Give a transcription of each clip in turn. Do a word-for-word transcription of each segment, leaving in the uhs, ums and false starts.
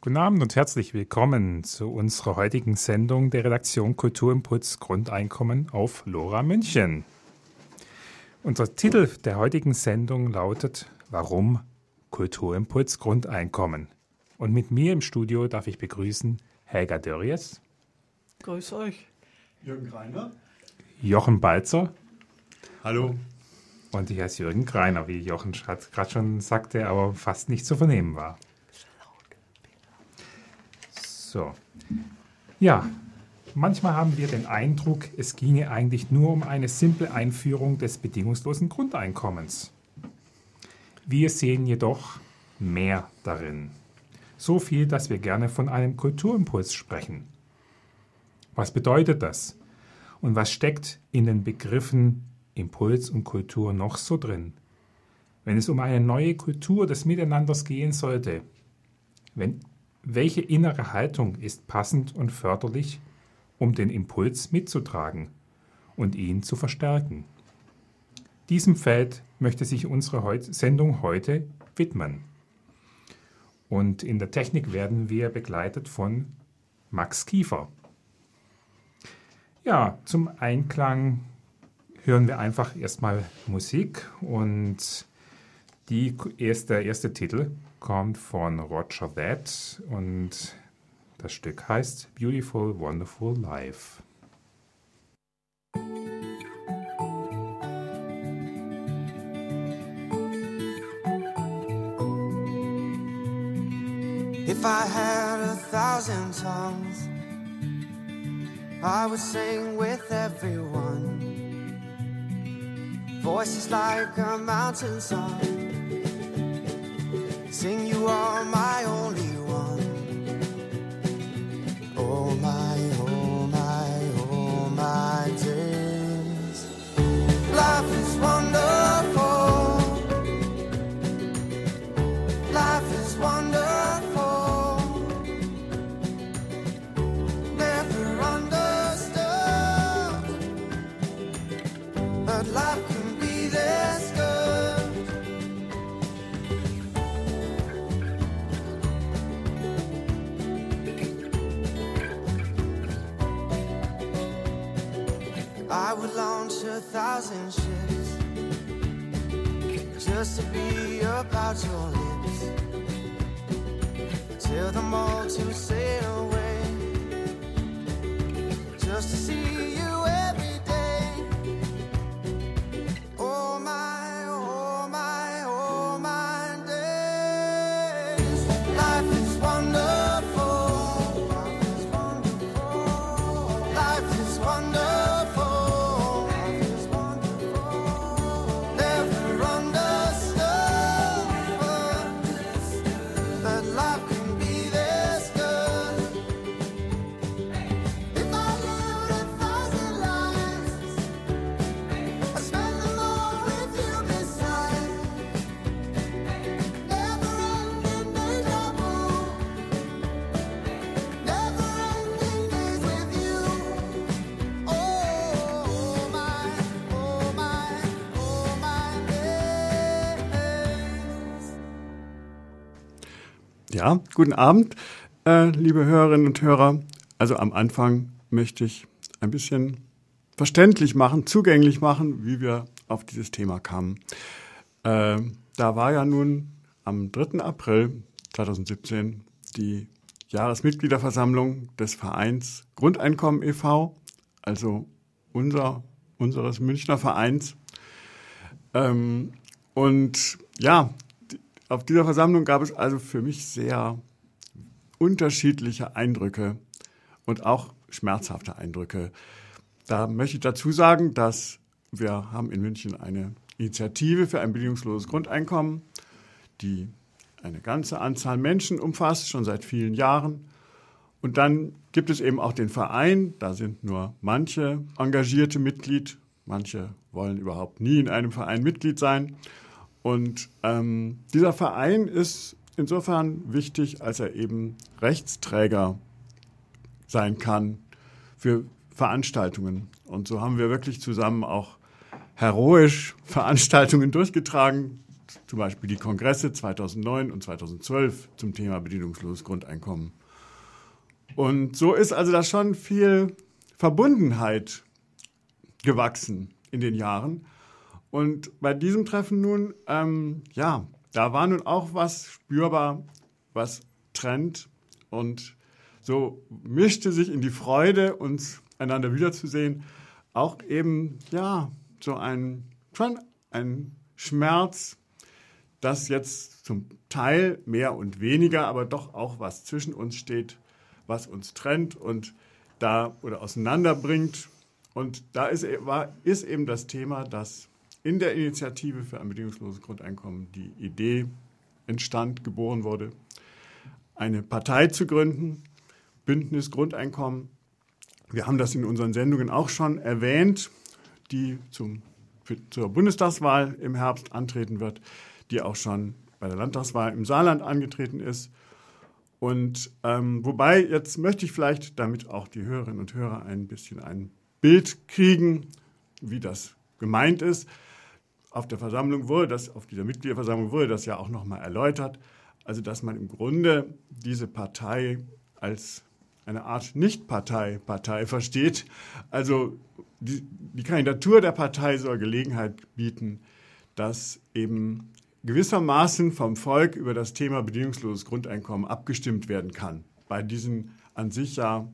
Guten Abend und herzlich willkommen zu unserer heutigen Sendung der Redaktion Kulturimpuls Grundeinkommen auf LoRa München. Unser Titel der heutigen Sendung lautet Warum Kulturimpuls Grundeinkommen? Und mit mir im Studio darf ich begrüßen Helga Dörries. Grüß euch. Jürgen Greiner. Jochen Balzer. Hallo. Und ich heiße Jürgen Greiner, wie Jochen gerade schon sagte, aber fast nicht zu vernehmen war. So. Ja, manchmal haben wir den Eindruck, es ginge eigentlich nur um eine simple Einführung des bedingungslosen Grundeinkommens. Wir sehen jedoch mehr darin. So viel, dass wir gerne von einem Kulturimpuls sprechen. Was bedeutet das? Und was steckt in den Begriffen Impuls und Kultur noch so drin? Wenn es um eine neue Kultur des Miteinanders gehen sollte, wenn, welche innere Haltung ist passend und förderlich, um den Impuls mitzutragen und ihn zu verstärken? Diesem Feld möchte sich unsere Heut- Sendung heute widmen. Und in der Technik werden wir begleitet von Max Kiefer. Ja, zum Einklang hören wir einfach erstmal Musik und die erste, der erste Titel kommt von Roger That und das Stück heißt Beautiful, Wonderful Life. If I had a thousand tongues, I would sing with everyone. Voices like a mountain song. Sing, you are my only one. Oh my, oh my, oh my days. Life is wonderful. Life is wonderful. Never understood, but life can be this good. I would launch a thousand ships just to be about your lips, tell them all to sail away, just to see you every day. Oh my, oh my, oh my days. Life is wonderful. Life is wonderful. Life is wonderful. Never understood, but life can be this good. If I lived a thousand lives, I'd spend them all with you beside. Never ending deja vu. Never ending days with you. Oh my, oh my, oh my days. Ja, guten Abend, äh, liebe Hörerinnen und Hörer. Also am Anfang möchte ich ein bisschen verständlich machen, zugänglich machen, wie wir auf dieses Thema kamen. Äh, da war ja nun am dritten April zweitausendsiebzehn die Jahresmitgliederversammlung des Vereins Grundeinkommen e V, also unser, unseres Münchner Vereins. Ähm, und ja, die, auf dieser Versammlung gab es also für mich sehr unterschiedliche Eindrücke und auch schmerzhafte Eindrücke. Da möchte ich dazu sagen, dass wir haben in München eine Initiative für ein bedingungsloses Grundeinkommen, die eine ganze Anzahl Menschen umfasst, schon seit vielen Jahren. Und dann gibt es eben auch den Verein, da sind nur manche engagierte Mitglied, manche wollen überhaupt nie in einem Verein Mitglied sein. Und ähm, dieser Verein ist insofern wichtig, als er eben Rechtsträger sein kann für Veranstaltungen. Und so haben wir wirklich zusammen auch heroisch Veranstaltungen durchgetragen, zum Beispiel die Kongresse zweitausendneun und zweitausendzwölf zum Thema bedingungsloses Grundeinkommen. Und so ist also da schon viel Verbundenheit gewachsen in den Jahren. Und bei diesem Treffen nun, ähm, ja, da war nun auch was spürbar, was Trend, und so mischte sich in die Freude, uns einander wiederzusehen, auch eben, ja, so ein, schon ein Schmerz, dass jetzt zum Teil mehr und weniger, aber doch auch was zwischen uns steht, was uns trennt und da oder auseinanderbringt. Und da ist, war, ist eben das Thema, dass in der Initiative für ein bedingungsloses Grundeinkommen die Idee entstand, geboren wurde, eine Partei zu gründen, Bündnis Grundeinkommen. Wir haben das in unseren Sendungen auch schon erwähnt, die zum, für, zur Bundestagswahl im Herbst antreten wird, die auch schon bei der Landtagswahl im Saarland angetreten ist. Und ähm, wobei, jetzt möchte ich vielleicht, damit auch die Hörerinnen und Hörer ein bisschen ein Bild kriegen, wie das gemeint ist. Auf der Versammlung wurde das, auf dieser Mitgliederversammlung wurde das ja auch nochmal erläutert. Also, dass man im Grunde diese Partei als eine Art Nicht-Partei, Partei versteht. Also, die, die Kandidatur der Partei soll Gelegenheit bieten, dass eben gewissermaßen vom Volk über das Thema bedingungsloses Grundeinkommen abgestimmt werden kann. Bei diesen an sich ja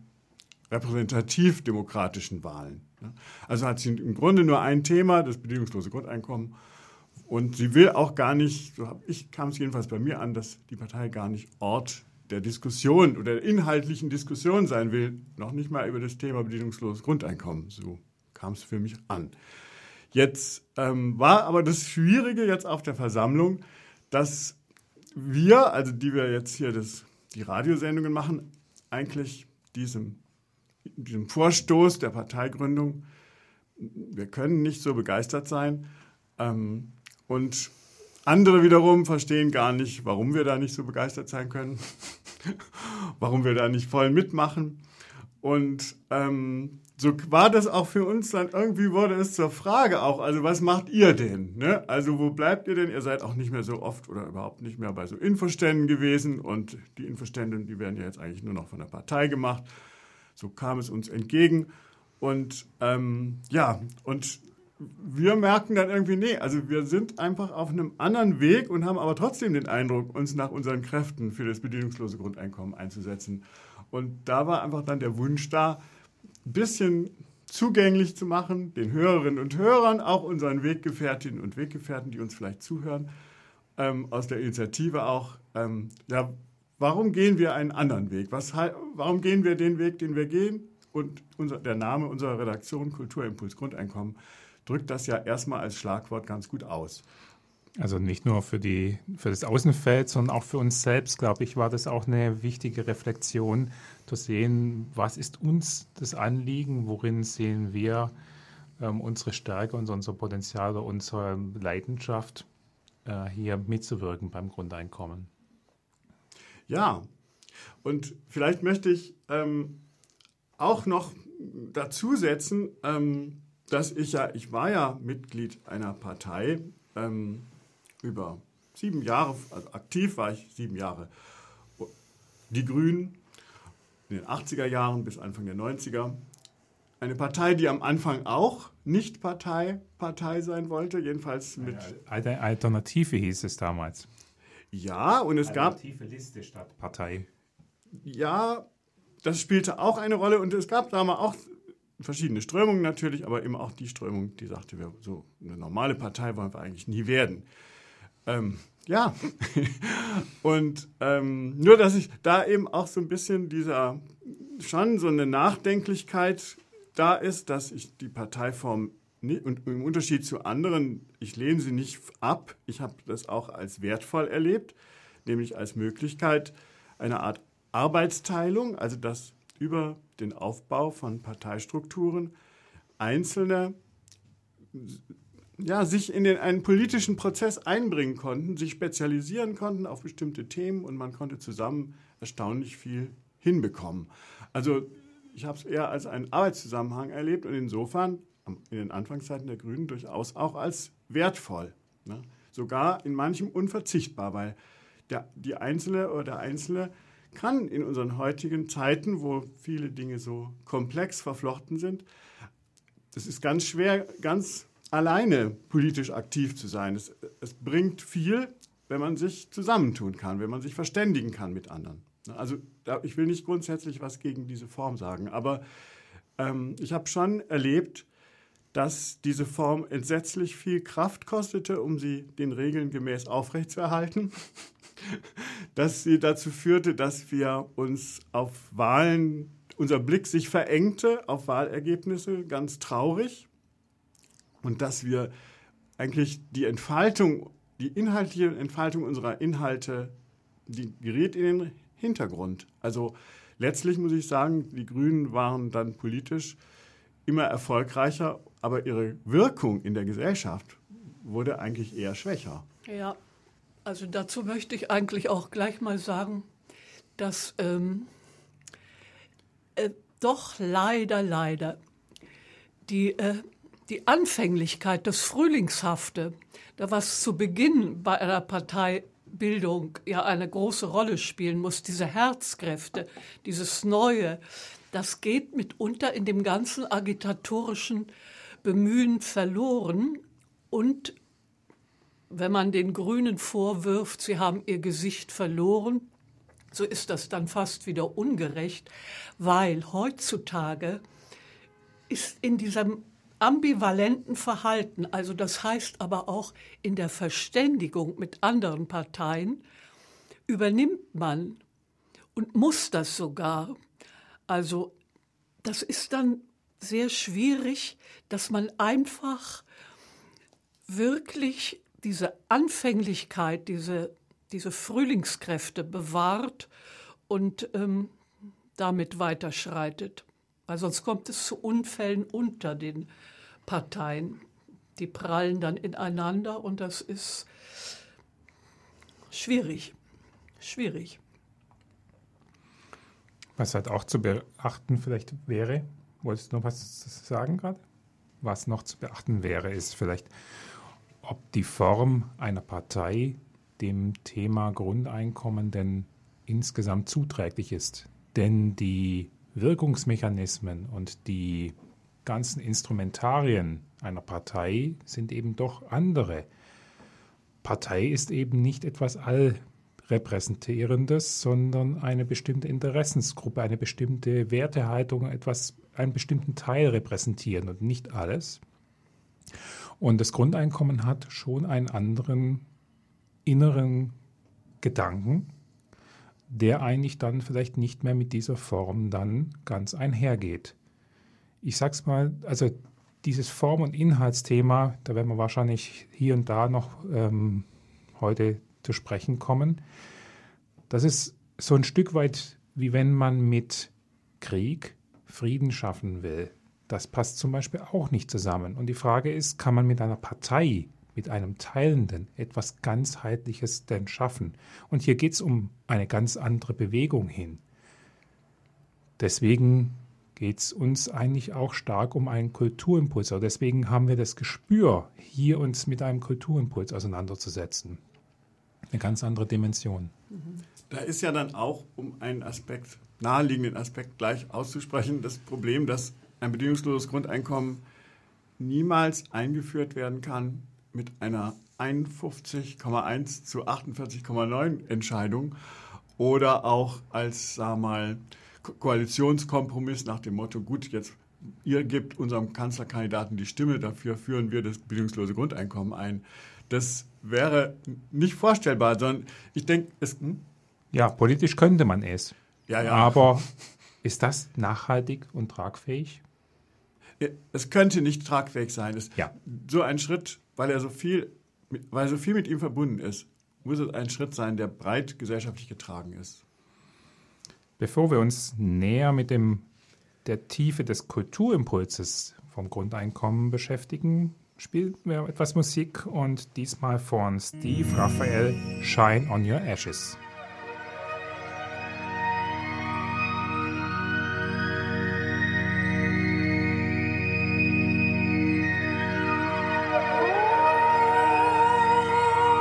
repräsentativ-demokratischen Wahlen. Also hat sie im Grunde nur ein Thema, das bedingungslose Grundeinkommen. Und sie will auch gar nicht, so hab ich, kam es jedenfalls bei mir an, dass die Partei gar nicht Ort der Diskussion oder der inhaltlichen Diskussion sein will, noch nicht mal über das Thema bedingungsloses Grundeinkommen. So kam es für mich an. Jetzt ähm, war aber das Schwierige jetzt auf der Versammlung, dass wir, also die wir jetzt hier das, die Radiosendungen machen, eigentlich diesem, diesem Vorstoß der Parteigründung, wir können nicht so begeistert sein. Ähm, und andere wiederum verstehen gar nicht, warum wir da nicht so begeistert sein können, warum wir da nicht voll mitmachen. Und ähm, so war das auch für uns dann, irgendwie wurde es zur Frage auch, also was macht ihr denn? Ne? Also wo bleibt ihr denn? Ihr seid auch nicht mehr so oft oder überhaupt nicht mehr bei so Infoständen gewesen, und die Infostände, die werden ja jetzt eigentlich nur noch von der Partei gemacht. So kam es uns entgegen. Und ähm, ja, und wir merken dann irgendwie, nee, also wir sind einfach auf einem anderen Weg und haben aber trotzdem den Eindruck, uns nach unseren Kräften für das bedingungslose Grundeinkommen einzusetzen. Und da war einfach dann der Wunsch da, ein bisschen zugänglich zu machen, den Hörerinnen und Hörern, auch unseren Weggefährtinnen und Weggefährten, die uns vielleicht zuhören, ähm, aus der Initiative auch, ähm, ja, warum gehen wir einen anderen Weg? Was, warum gehen wir den Weg, den wir gehen? Und unser, der Name unserer Redaktion, Kulturimpuls Grundeinkommen, drückt das ja erstmal als Schlagwort ganz gut aus. Also nicht nur für, die, für das Außenfeld, sondern auch für uns selbst, glaube ich, war das auch eine wichtige Reflexion, zu sehen, was ist uns das Anliegen, worin sehen wir ähm, unsere Stärke und unser Potenzial oder unsere Leidenschaft, äh, hier mitzuwirken beim Grundeinkommen. Ja, und vielleicht möchte ich ähm, auch noch dazu setzen, ähm, dass ich ja, ich war ja Mitglied einer Partei, ähm, über sieben Jahre, also aktiv war ich sieben Jahre, die Grünen, in den achtziger Jahren bis Anfang der neunziger. Eine Partei, die am Anfang auch nicht Partei, Partei sein wollte, jedenfalls mit... Eine Alternative hieß es damals. Ja, und es gab... Alternative Liste statt Partei. Ja, das spielte auch eine Rolle, und es gab damals auch verschiedene Strömungen natürlich, aber eben auch die Strömung, die sagte, wir, so eine normale Partei wollen wir eigentlich nie werden. Ähm, ja, und ähm, nur, dass ich da eben auch so ein bisschen dieser, schon so eine Nachdenklichkeit da ist, dass ich die Parteiform, nicht, und im Unterschied zu anderen, ich lehne sie nicht ab, ich habe das auch als wertvoll erlebt, nämlich als Möglichkeit einer Art Arbeitsteilung, also dass über den Aufbau von Parteistrukturen Einzelne ja, sich in den, einen politischen Prozess einbringen konnten, sich spezialisieren konnten auf bestimmte Themen, und man konnte zusammen erstaunlich viel hinbekommen. Also ich habe es eher als einen Arbeitszusammenhang erlebt und insofern in den Anfangszeiten der Grünen durchaus auch als wertvoll. Ne? sogar in manchem unverzichtbar, weil der, die Einzelne oder der Einzelne kann in unseren heutigen Zeiten, wo viele Dinge so komplex verflochten sind, es ist ganz schwer, ganz alleine politisch aktiv zu sein. Es, es bringt viel, wenn man sich zusammentun kann, wenn man sich verständigen kann mit anderen. Also ich will nicht grundsätzlich was gegen diese Form sagen, aber ähm, ich habe schon erlebt, dass diese Form entsetzlich viel Kraft kostete, um sie den Regeln gemäß aufrechtzuerhalten, dass sie dazu führte, dass wir uns auf Wahlen, unser Blick sich verengte auf Wahlergebnisse, ganz traurig, und dass wir eigentlich die Entfaltung, die inhaltliche Entfaltung unserer Inhalte, die gerät in den Hintergrund. Also letztlich muss ich sagen, die Grünen waren dann politisch immer erfolgreicher, aber ihre Wirkung in der Gesellschaft wurde eigentlich eher schwächer. Ja, also dazu möchte ich eigentlich auch gleich mal sagen, dass ähm, äh, doch leider, leider die, äh, die Anfänglichkeit, das Frühlingshafte, da was zu Beginn bei einer Parteibildung ja eine große Rolle spielen muss, diese Herzkräfte, dieses Neue, das geht mitunter in dem ganzen agitatorischen Bemühen verloren. Und wenn man den Grünen vorwirft, sie haben ihr Gesicht verloren, so ist das dann fast wieder ungerecht, weil heutzutage ist in diesem ambivalenten Verhalten, also das heißt aber auch in der Verständigung mit anderen Parteien, übernimmt man und muss das sogar. Also das ist dann sehr schwierig, dass man einfach wirklich diese Anfänglichkeit, diese, diese Frühlingskräfte bewahrt und ähm, damit weiterschreitet. Weil sonst kommt es zu Unfällen unter den Parteien. Die prallen dann ineinander und das ist schwierig, schwierig. Was halt auch zu beachten vielleicht wäre, wolltest du noch was sagen gerade? Was noch zu beachten wäre, ist vielleicht, ob die Form einer Partei dem Thema Grundeinkommen denn insgesamt zuträglich ist. Denn die Wirkungsmechanismen und die ganzen Instrumentarien einer Partei sind eben doch andere. Partei ist eben nicht etwas Allrepräsentierendes, sondern eine bestimmte Interessensgruppe, eine bestimmte Wertehaltung, etwas, einen bestimmten Teil repräsentieren und nicht alles. Und das Grundeinkommen hat schon einen anderen inneren Gedanken, der eigentlich dann vielleicht nicht mehr mit dieser Form dann ganz einhergeht. Ich sag's mal, also dieses Form- und Inhaltsthema, da werden wir wahrscheinlich hier und da noch ähm, heute zu sprechen kommen. Das ist so ein Stück weit, wie wenn man mit Krieg Frieden schaffen will. Das passt zum Beispiel auch nicht zusammen. Und die Frage ist, kann man mit einer Partei, mit einem Teilenden etwas Ganzheitliches denn schaffen? Und hier geht es um eine ganz andere Bewegung hin. Deswegen geht es uns eigentlich auch stark um einen Kulturimpuls. Also deswegen haben wir das Gespür, hier uns mit einem Kulturimpuls auseinanderzusetzen. Eine ganz andere Dimension. Da ist ja dann auch, um einen Aspekt, naheliegenden Aspekt gleich auszusprechen, das Problem, dass ein bedingungsloses Grundeinkommen niemals eingeführt werden kann mit einer einundfünfzig Komma eins zu achtundvierzig Komma neun Entscheidung oder auch als, sag mal, Ko- Koalitionskompromiss nach dem Motto, gut, jetzt ihr gebt unserem Kanzlerkandidaten die Stimme, dafür führen wir das bedingungslose Grundeinkommen ein. Das wäre nicht vorstellbar, sondern ich denke, es... Hm? Ja, politisch könnte man es. Ja, ja. Aber ist das nachhaltig und tragfähig? Es könnte nicht tragfähig sein. Es, Ja. So ein Schritt, weil er so viel, mit- weil so viel mit ihm verbunden ist, muss es ein Schritt sein, der breit gesellschaftlich getragen ist. Bevor wir uns näher mit dem, der Tiefe des Kulturimpulses vom Grundeinkommen beschäftigen, spielen wir etwas Musik und diesmal von Steve Raphael, Shine on Your Ashes. Thank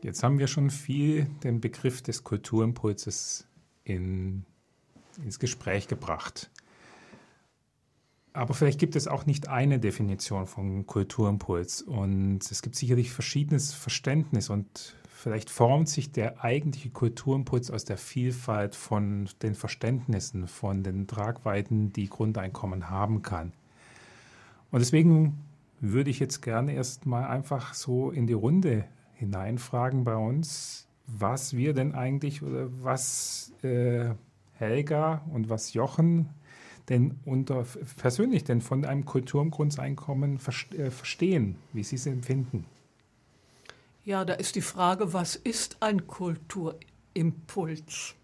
Jetzt haben wir schon viel den Begriff des Kulturimpulses in, ins Gespräch gebracht. Aber vielleicht gibt es auch nicht eine Definition von Kulturimpuls und es gibt sicherlich verschiedenes Verständnis und vielleicht formt sich der eigentliche Kulturimpuls aus der Vielfalt von den Verständnissen, von den Tragweiten, die Grundeinkommen haben kann. Und deswegen würde ich jetzt gerne erst mal einfach so in die Runde hineinfragen bei uns, was wir denn eigentlich oder was äh, Helga und was Jochen denn unter persönlich denn von einem Kulturgrundeinkommen verstehen, wie sie es empfinden? Ja, da ist die Frage, was ist ein Kulturimpuls?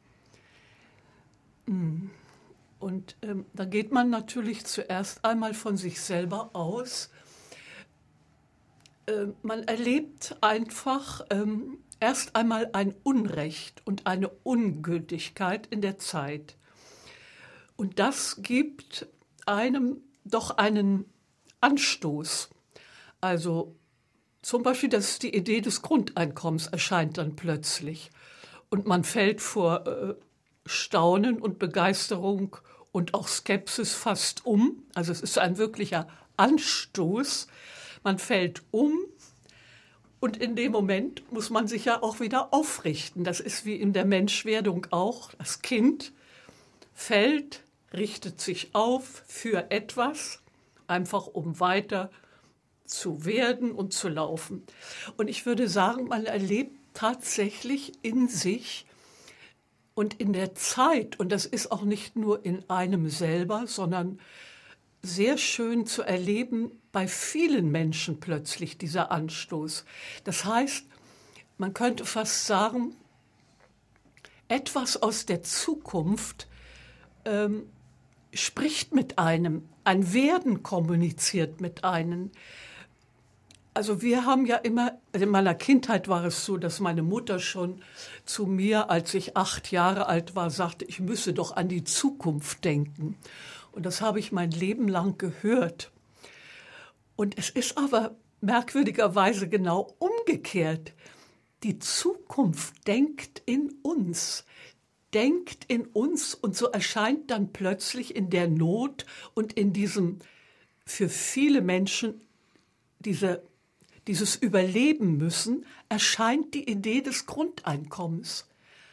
Und ähm, da geht man natürlich zuerst einmal von sich selber aus. Äh, man erlebt einfach ähm, erst einmal ein Unrecht und eine Ungültigkeit in der Zeit. Und das gibt einem doch einen Anstoß. Also zum Beispiel, dass die Idee des Grundeinkommens erscheint dann plötzlich. Und man fällt vor äh, Staunen und Begeisterung und auch Skepsis fast um. Also es ist ein wirklicher Anstoß. Man fällt um und in dem Moment muss man sich ja auch wieder aufrichten. Das ist wie in der Menschwerdung auch. Das Kind fällt, richtet sich auf für etwas, einfach um weiter zu werden und zu laufen. Und ich würde sagen, man erlebt tatsächlich in sich und in der Zeit, und das ist auch nicht nur in einem selber, sondern sehr schön zu erleben, bei vielen Menschen plötzlich dieser Anstoß. Das heißt, man könnte fast sagen, etwas aus der Zukunft ähm, spricht mit einem, ein Werden kommuniziert mit einem. Also wir haben ja immer, in meiner Kindheit war es so, dass meine Mutter schon zu mir, als ich acht Jahre alt war, sagte, ich müsse doch an die Zukunft denken. Und das habe ich mein Leben lang gehört. Und es ist aber merkwürdigerweise genau umgekehrt. Die Zukunft denkt in uns. Denkt in uns und so erscheint dann plötzlich in der Not und in diesem für viele Menschen diese, dieses Überleben müssen, erscheint die Idee des Grundeinkommens.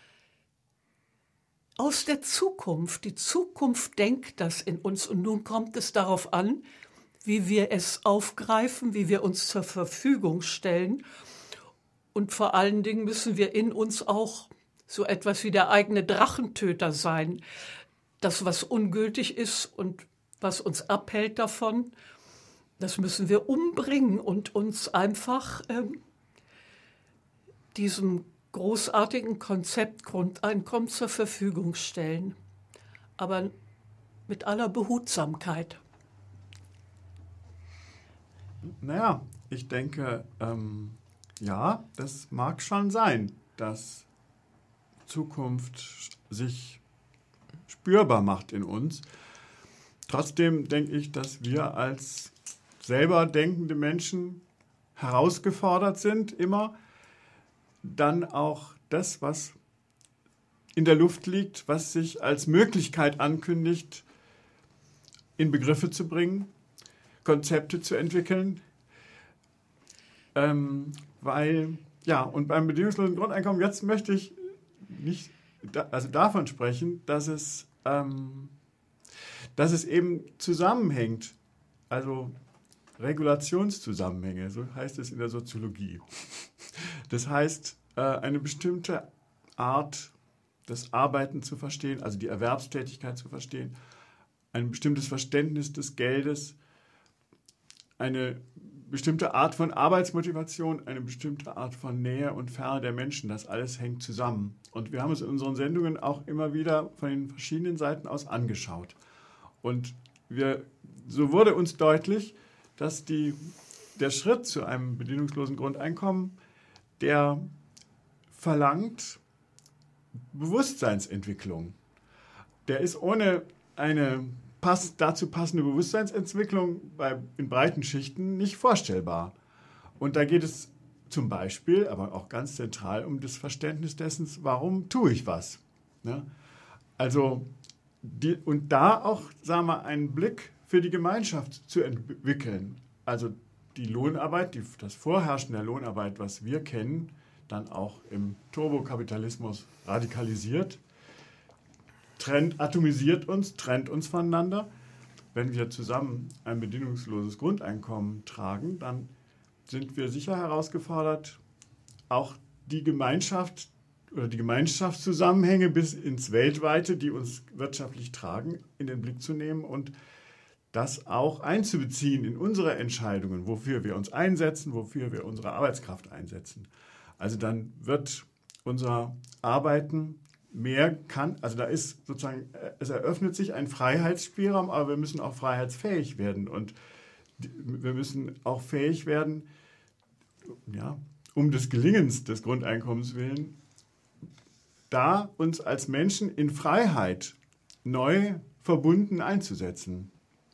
Aus der Zukunft, die Zukunft denkt das in uns und nun kommt es darauf an, wie wir es aufgreifen, wie wir uns zur Verfügung stellen und vor allen Dingen müssen wir in uns auch so etwas wie der eigene Drachentöter sein. Das, was ungültig ist und was uns abhält davon, das müssen wir umbringen und uns einfach ähm, diesem großartigen Konzept Grundeinkommen zur Verfügung stellen. Aber mit aller Behutsamkeit. Naja, ich denke, ähm, ja, das mag schon sein, dass Zukunft sich spürbar macht in uns. Trotzdem denke ich, dass wir als selber denkende Menschen herausgefordert sind, immer dann auch das, was in der Luft liegt, was sich als Möglichkeit ankündigt, in Begriffe zu bringen, Konzepte zu entwickeln, ähm, weil, ja, und beim bedingungslosen Grundeinkommen, jetzt möchte ich nicht da, also davon sprechen, dass es, ähm, dass es eben zusammenhängt, also Regulationszusammenhänge, so heißt es in der Soziologie. Das heißt, äh, eine bestimmte Art, das Arbeiten zu verstehen, also die Erwerbstätigkeit zu verstehen, ein bestimmtes Verständnis des Geldes, eine bestimmte Art von Arbeitsmotivation, eine bestimmte Art von Nähe und Ferne der Menschen, das alles hängt zusammen. Und wir haben es in unseren Sendungen auch immer wieder von den verschiedenen Seiten aus angeschaut. Und wir, so wurde uns deutlich, dass die, der Schritt zu einem bedingungslosen Grundeinkommen, der verlangt Bewusstseinsentwicklung. Der ist ohne eine pass, dazu passende Bewusstseinsentwicklung bei, in breiten Schichten nicht vorstellbar. Und da geht es zum Beispiel, aber auch ganz zentral um das Verständnis dessen, warum tue ich was. Ne? Also, die, und da auch, sagen wir, einen Blick für die Gemeinschaft zu entwickeln. Also die Lohnarbeit, die, das Vorherrschen der Lohnarbeit, was wir kennen, dann auch im Turbokapitalismus radikalisiert, trennt, atomisiert uns, trennt uns voneinander. Wenn wir zusammen ein bedingungsloses Grundeinkommen tragen, dann sind wir sicher herausgefordert, auch die Gemeinschaft oder die Gemeinschaftszusammenhänge bis ins Weltweite, die uns wirtschaftlich tragen, in den Blick zu nehmen und das auch einzubeziehen in unsere Entscheidungen, wofür wir uns einsetzen, wofür wir unsere Arbeitskraft einsetzen. Also dann wird unser Arbeiten mehr kann, also da ist sozusagen, es eröffnet sich ein Freiheitsspielraum, aber wir müssen auch freiheitsfähig werden und wir müssen auch fähig werden, ja, um des Gelingens des Grundeinkommens willen, da uns als Menschen in Freiheit neu verbunden einzusetzen.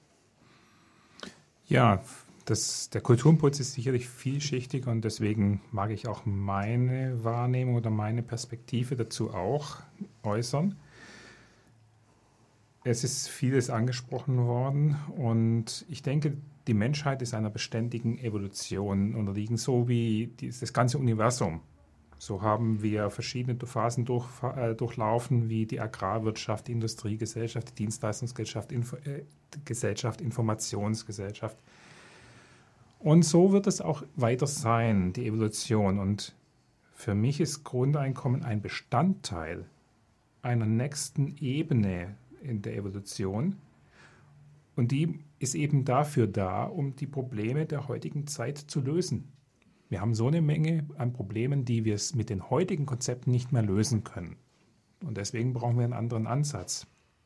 Ja, das, der Kulturimpuls ist sicherlich vielschichtig und deswegen mag ich auch meine Wahrnehmung oder meine Perspektive dazu auch äußern. Es ist vieles angesprochen worden und ich denke, die Menschheit ist einer beständigen Evolution unterliegen, so wie das ganze Universum. So haben wir verschiedene Phasen durch, äh, durchlaufen, wie die Agrarwirtschaft, die Industriegesellschaft, die Dienstleistungsgesellschaft, Info, äh, Gesellschaft, Informationsgesellschaft. Und so wird es auch weiter sein, die Evolution. Und für mich ist Grundeinkommen ein Bestandteil einer nächsten Ebene in der Evolution. Und die ist eben dafür da, um die Probleme der heutigen Zeit zu lösen. Wir haben so eine Menge an Problemen, die wir es mit den heutigen Konzepten nicht mehr lösen können. Und deswegen brauchen wir einen anderen Ansatz.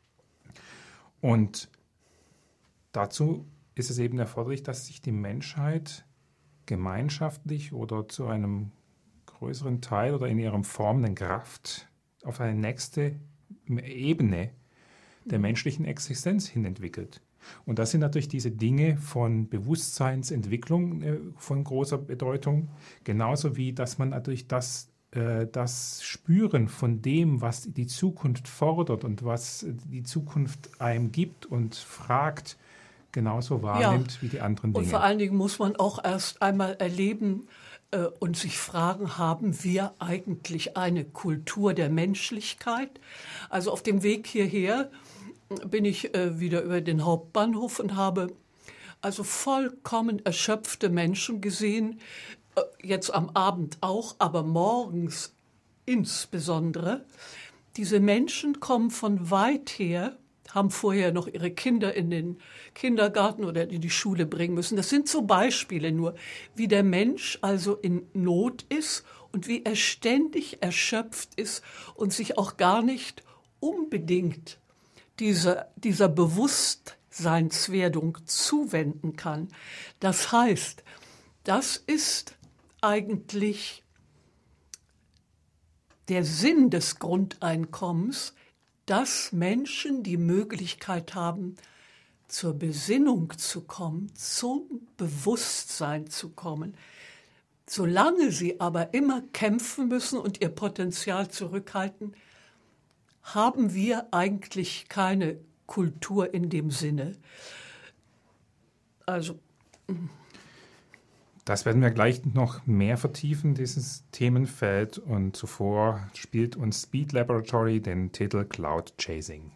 Und dazu ist es eben erforderlich, dass sich die Menschheit gemeinschaftlich oder zu einem größeren Teil oder in ihrer formenden Kraft auf eine nächste Ebene der menschlichen Existenz hin entwickelt. Und das sind natürlich diese Dinge von Bewusstseinsentwicklung äh, von großer Bedeutung, genauso wie, dass man natürlich das, äh, das Spüren von dem, was die Zukunft fordert und was die Zukunft einem gibt und fragt, genauso wahrnimmt ja, wie die anderen Dinge. Und vor allen Dingen muss man auch erst einmal erleben äh, und sich fragen, haben wir eigentlich eine Kultur der Menschlichkeit? Also auf dem Weg hierher bin ich äh, wieder über den Hauptbahnhof und habe also vollkommen erschöpfte Menschen gesehen, äh, jetzt am Abend auch, aber morgens insbesondere. Diese Menschen kommen von weit her, haben vorher noch ihre Kinder in den Kindergarten oder in die Schule bringen müssen. Das sind so Beispiele nur, wie der Mensch also in Not ist und wie er ständig erschöpft ist und sich auch gar nicht unbedingt Dieser, dieser Bewusstseinswerdung zuwenden kann. Das heißt, das ist eigentlich der Sinn des Grundeinkommens, dass Menschen die Möglichkeit haben, zur Besinnung zu kommen, zum Bewusstsein zu kommen. Solange sie aber immer kämpfen müssen und ihr Potenzial zurückhalten, haben wir eigentlich keine Kultur in dem Sinne. Also. Das werden wir gleich noch mehr vertiefen, dieses Themenfeld. Und zuvor spielt uns Speed Laboratory den Titel Cloud Chasing.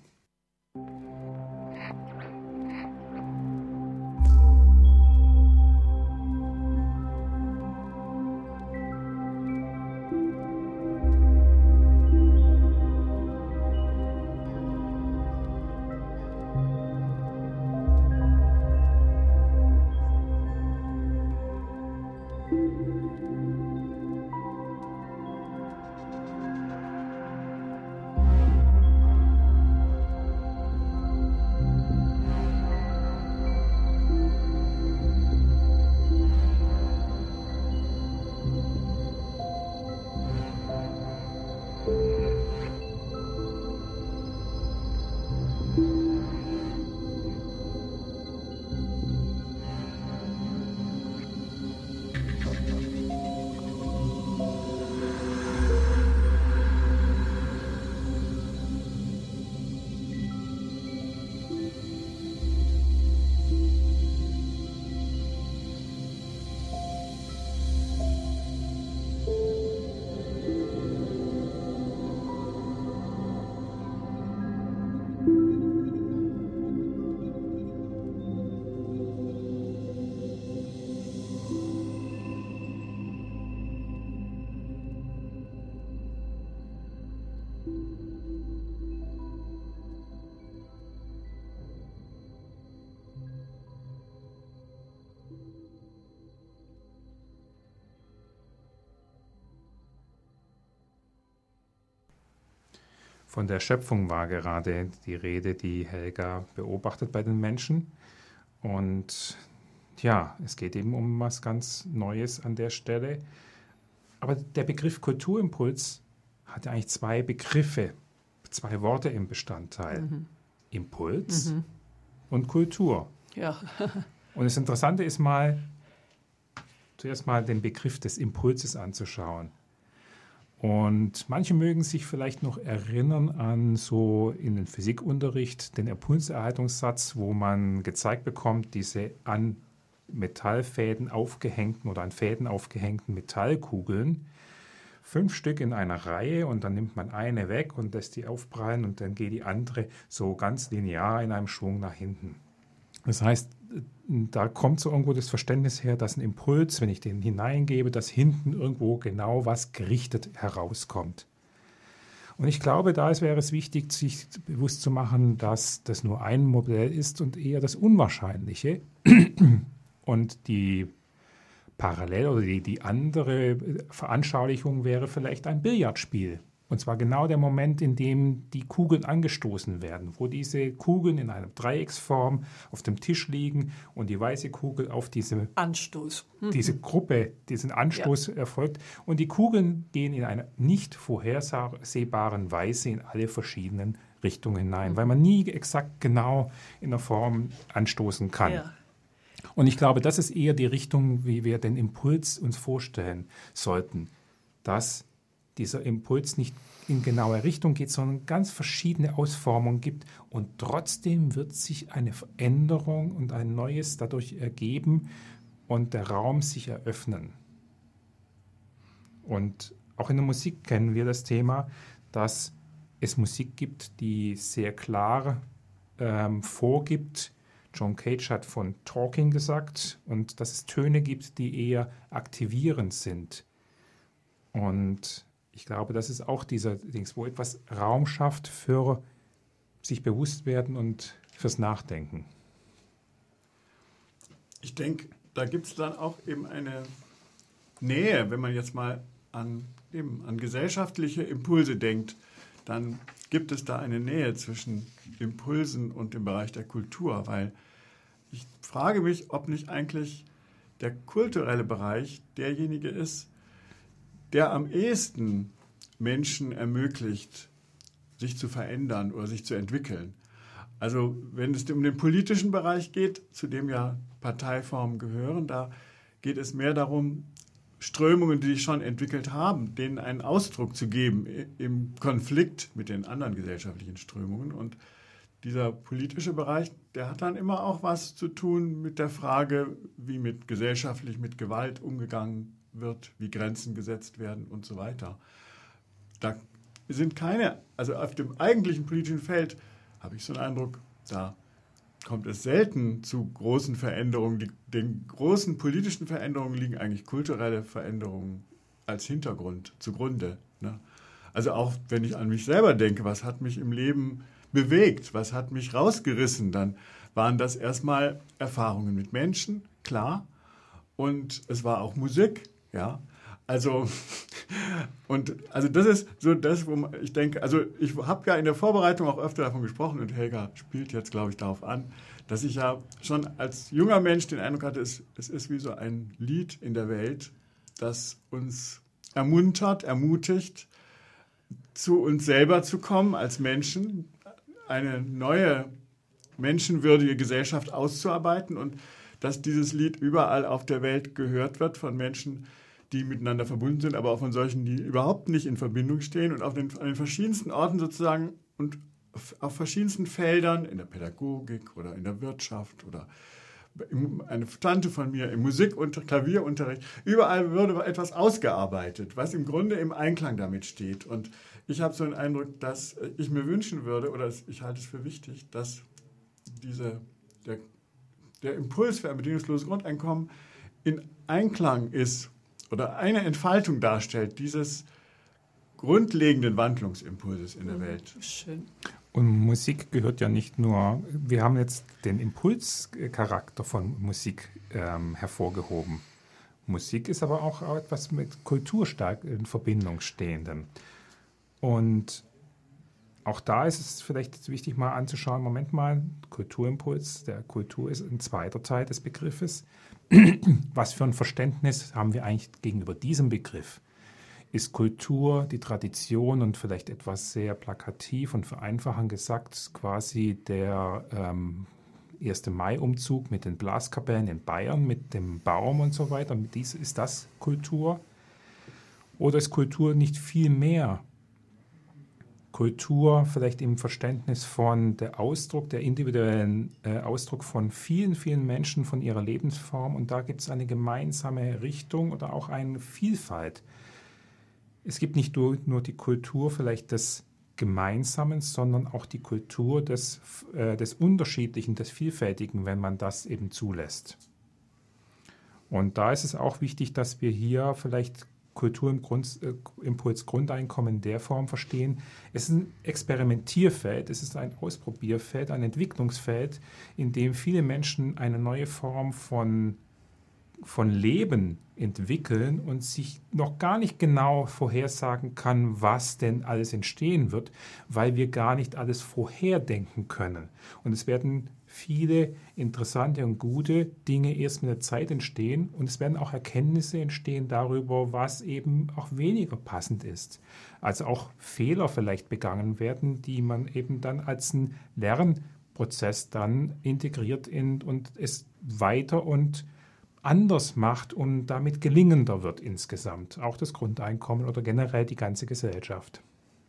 Von der Schöpfung war gerade die Rede, die Helga beobachtet bei den Menschen. Und ja, es geht eben um was ganz Neues an der Stelle. Aber der Begriff Kulturimpuls hat ja eigentlich zwei Begriffe, zwei Worte im Bestandteil. Mhm. Impuls mhm. und Kultur. Ja. Und das Interessante ist mal, zuerst mal den Begriff des Impulses anzuschauen. Und manche mögen sich vielleicht noch erinnern an so in den Physikunterricht den Impulserhaltungssatz, wo man gezeigt bekommt, diese an Metallfäden aufgehängten oder an Fäden aufgehängten Metallkugeln. Fünf Stück in einer Reihe und dann nimmt man eine weg und lässt die aufprallen und dann geht die andere so ganz linear in einem Schwung nach hinten. Das heißt, da kommt so irgendwo das Verständnis her, dass ein Impuls, wenn ich den hineingebe, dass hinten irgendwo genau was gerichtet herauskommt. Und ich glaube, da wäre es wichtig, sich bewusst zu machen, dass das nur ein Modell ist und eher das Unwahrscheinliche. Und die Parallel oder die, die andere Veranschaulichung wäre vielleicht ein Billardspiel. Und zwar genau der Moment, in dem die Kugeln angestoßen werden, wo diese Kugeln in einer Dreiecksform auf dem Tisch liegen und die weiße Kugel auf diese, Anstoß. Mhm. diese Gruppe, diesen Anstoß ja. erfolgt. Und die Kugeln gehen in einer nicht vorhersehbaren Weise in alle verschiedenen Richtungen hinein, mhm. weil man nie exakt genau in der Form anstoßen kann. Ja. Und ich glaube, das ist eher die Richtung, wie wir den Impuls uns vorstellen sollten, dass dieser Impuls nicht in genaue Richtung geht, sondern ganz verschiedene Ausformungen gibt und trotzdem wird sich eine Veränderung und ein Neues dadurch ergeben und der Raum sich eröffnen. Und auch in der Musik kennen wir das Thema, dass es Musik gibt, die sehr klar ähm, vorgibt. John Cage hat von Talking gesagt und dass es Töne gibt, die eher aktivierend sind. Und ich glaube, das ist auch dieser Dings, wo etwas Raum schafft für sich bewusst werden und fürs Nachdenken. Ich denke, da gibt es dann auch eben eine Nähe, wenn man jetzt mal an, eben an gesellschaftliche Impulse denkt, dann gibt es da eine Nähe zwischen Impulsen und dem Bereich der Kultur, weil ich frage mich, ob nicht eigentlich der kulturelle Bereich derjenige ist, der am ehesten Menschen ermöglicht, sich zu verändern oder sich zu entwickeln. Also wenn es um den politischen Bereich geht, zu dem ja Parteiformen gehören, da geht es mehr darum, Strömungen, die sich schon entwickelt haben, denen einen Ausdruck zu geben im Konflikt mit den anderen gesellschaftlichen Strömungen. Und dieser politische Bereich, der hat dann immer auch was zu tun mit der Frage, wie mit gesellschaftlich mit Gewalt umgegangen wird, wie Grenzen gesetzt werden und so weiter. Da sind keine, also auf dem eigentlichen politischen Feld habe ich so einen Eindruck, da kommt es selten zu großen Veränderungen. Die, den großen politischen Veränderungen liegen eigentlich kulturelle Veränderungen als Hintergrund zugrunde. Ne? Also auch wenn ich an mich selber denke, was hat mich im Leben bewegt, was hat mich rausgerissen, dann waren das erstmal Erfahrungen mit Menschen, klar, und es war auch Musik, ja. Also, und, also das ist so das, wo man, ich denke, also ich habe ja in der Vorbereitung auch öfter davon gesprochen und Helga spielt jetzt, glaube ich, darauf an, dass ich ja schon als junger Mensch den Eindruck hatte, es, es ist wie so ein Lied in der Welt, das uns ermuntert, ermutigt, zu uns selber zu kommen als Menschen, eine neue menschenwürdige Gesellschaft auszuarbeiten und dass dieses Lied überall auf der Welt gehört wird von Menschen, die miteinander verbunden sind, aber auch von solchen, die überhaupt nicht in Verbindung stehen und auf den, an den verschiedensten Orten sozusagen und auf, auf verschiedensten Feldern, in der Pädagogik oder in der Wirtschaft oder im, eine Tante von mir im Musik- und Klavierunterricht, überall würde etwas ausgearbeitet, was im Grunde im Einklang damit steht. Und ich habe so den Eindruck, dass ich mir wünschen würde, oder ich halte es für wichtig, dass diese, der, der Impuls für ein bedingungsloses Grundeinkommen in Einklang ist oder eine Entfaltung darstellt dieses grundlegenden Wandlungsimpulses in der Welt. Schön. Und Musik gehört ja nicht nur, wir haben jetzt den Impulscharakter von Musik ähm, hervorgehoben. Musik ist aber auch etwas mit Kultur stark in Verbindung stehendem. Und auch da ist es vielleicht wichtig, mal anzuschauen, Moment mal, Kulturimpuls, der Kultur ist ein zweiter Teil des Begriffes. Was für ein Verständnis haben wir eigentlich gegenüber diesem Begriff? Ist Kultur die Tradition und vielleicht etwas sehr plakativ und vereinfachend gesagt, quasi der ähm, erste Mai-Umzug mit den Blaskapellen in Bayern, mit dem Baum und so weiter? Dies, ist das Kultur? Oder ist Kultur nicht viel mehr? Kultur vielleicht im Verständnis von der Ausdruck, der individuellen äh, Ausdruck von vielen, vielen Menschen, von ihrer Lebensform. Und da gibt es eine gemeinsame Richtung oder auch eine Vielfalt. Es gibt nicht nur, nur die Kultur vielleicht des Gemeinsamen, sondern auch die Kultur des, äh, des Unterschiedlichen, des Vielfältigen, wenn man das eben zulässt. Und da ist es auch wichtig, dass wir hier vielleicht Kulturimpuls Grundeinkommen in der Form verstehen. Es ist ein Experimentierfeld, es ist ein Ausprobierfeld, ein Entwicklungsfeld, in dem viele Menschen eine neue Form von, von Leben entwickeln und sich noch gar nicht genau vorhersagen kann, was denn alles entstehen wird, weil wir gar nicht alles vorherdenken können. Und es werden viele interessante und gute Dinge erst mit der Zeit entstehen und es werden auch Erkenntnisse entstehen darüber, was eben auch weniger passend ist. Also auch Fehler vielleicht begangen werden, die man eben dann als einen Lernprozess dann integriert in, und es weiter und anders macht und damit gelingender wird insgesamt. Auch das Grundeinkommen oder generell die ganze Gesellschaft.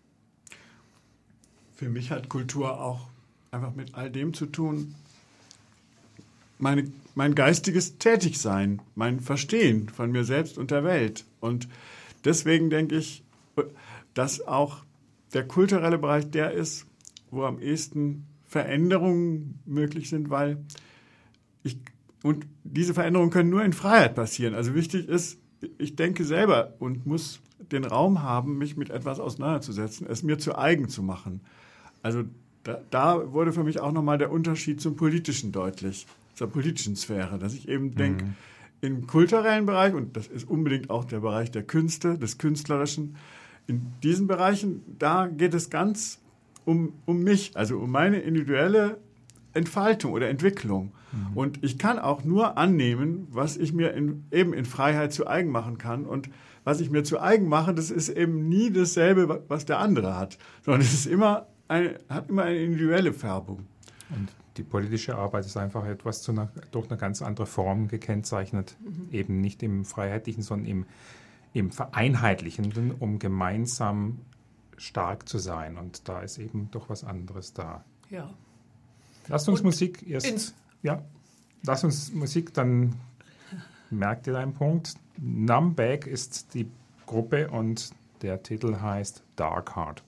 Für mich hat Kultur auch einfach mit all dem zu tun, meine, mein geistiges Tätigsein, mein Verstehen von mir selbst und der Welt. Und deswegen denke ich, dass auch der kulturelle Bereich der ist, wo am ehesten Veränderungen möglich sind, weil ich, und diese Veränderungen können nur in Freiheit passieren. Also wichtig ist, ich denke selber und muss den Raum haben, mich mit etwas auseinanderzusetzen, es mir zu eigen zu machen. Also Da, da wurde für mich auch nochmal der Unterschied zum Politischen deutlich, zur politischen Sphäre, dass ich eben denke, mhm. im kulturellen Bereich, und das ist unbedingt auch der Bereich der Künste, des Künstlerischen, in diesen Bereichen, da geht es ganz um, um mich, also um meine individuelle Entfaltung oder Entwicklung. Mhm. Und ich kann auch nur annehmen, was ich mir in, eben in Freiheit zu eigen machen kann. Und was ich mir zu eigen mache, das ist eben nie dasselbe, was der andere hat, sondern es ist immer Eine, hat immer eine individuelle Färbung. Und die politische Arbeit ist einfach etwas zu einer, durch eine ganz andere Form gekennzeichnet. Mhm. Eben nicht im Freiheitlichen, sondern im, im Vereinheitlichenden, um gemeinsam stark zu sein. Und da ist eben doch was anderes da. Ja. Lasst uns Und Musik erst... Ja, lasst uns Musik, dann merkt ihr deinen Punkt. Numbag ist die Gruppe und der Titel heißt Dark Heart.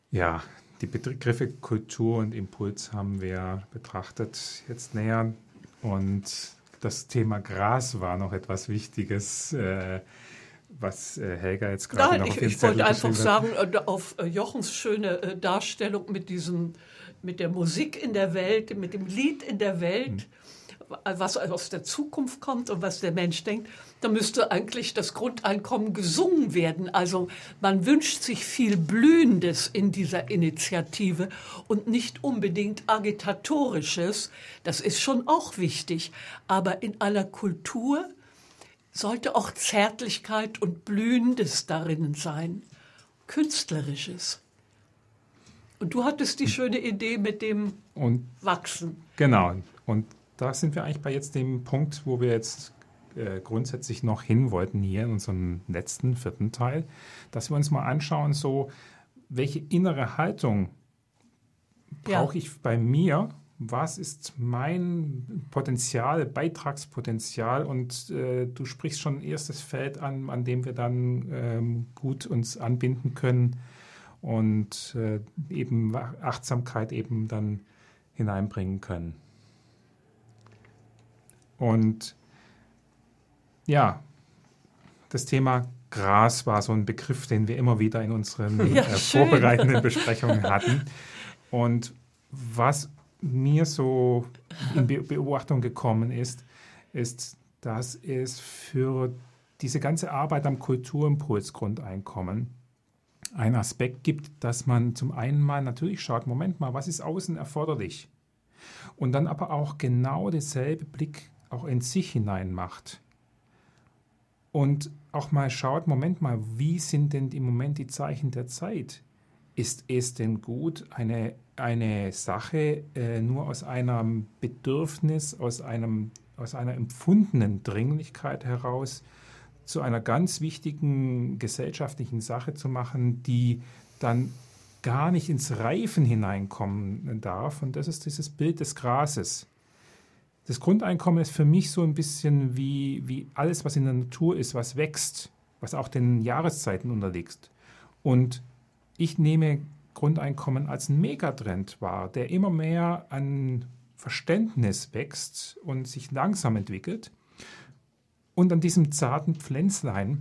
Ja, die Begriffe Kultur und Impuls haben wir betrachtet jetzt näher. Und das Thema Gras war noch etwas Wichtiges, äh, was äh, Helga jetzt gerade Nein, noch ich, auf den ich wollte Zettel einfach geschrieben sagen, äh, auf äh, Jochens schöne äh, Darstellung mit diesem, mit der Musik in der Welt, mit dem Lied in der Welt, mhm. was aus der Zukunft kommt und was der Mensch denkt, da müsste eigentlich das Grundeinkommen gesungen werden. Also man wünscht sich viel Blühendes in dieser Initiative und nicht unbedingt Agitatorisches. Das ist schon auch wichtig. Aber in aller Kultur sollte auch Zärtlichkeit und Blühendes darin sein, Künstlerisches. Und du hattest die schöne Idee mit dem und, Wachsen. Genau, und da sind wir eigentlich bei jetzt dem Punkt, wo wir jetzt äh, grundsätzlich noch hin wollten hier in unserem letzten, vierten Teil, dass wir uns mal anschauen, so welche innere Haltung brauche Ja. ich bei mir. Was ist mein Potenzial, Beitragspotenzial? Und äh, du sprichst schon ein erstes Feld an, an dem wir dann ähm, gut uns anbinden können und äh, eben Achtsamkeit eben dann hineinbringen können. Und ja, das Thema Gras war so ein Begriff, den wir immer wieder in unseren Ja, äh, schön. vorbereitenden Besprechungen hatten. Und was mir so in Be- Beobachtung gekommen ist, ist, dass es für diese ganze Arbeit am Kulturimpuls-Grundeinkommen einen Aspekt gibt, dass man zum einen mal natürlich schaut, Moment mal, was ist außen erforderlich? Und dann aber auch genau denselbe Blick auch in sich hinein macht. Und auch mal schaut, Moment mal, wie sind denn im Moment die Zeichen der Zeit? Ist es denn gut, eine, eine Sache äh, nur aus einem Bedürfnis, aus, einem, aus einer empfundenen Dringlichkeit heraus zu einer ganz wichtigen gesellschaftlichen Sache zu machen, die dann gar nicht ins Reifen hineinkommen darf? Und das ist dieses Bild des Grases. Das Grundeinkommen ist für mich so ein bisschen wie, wie alles, was in der Natur ist, was wächst, was auch den Jahreszeiten unterliegt. Und ich nehme Grundeinkommen als einen Megatrend wahr, der immer mehr an Verständnis wächst und sich langsam entwickelt. Und an diesem zarten Pflänzlein,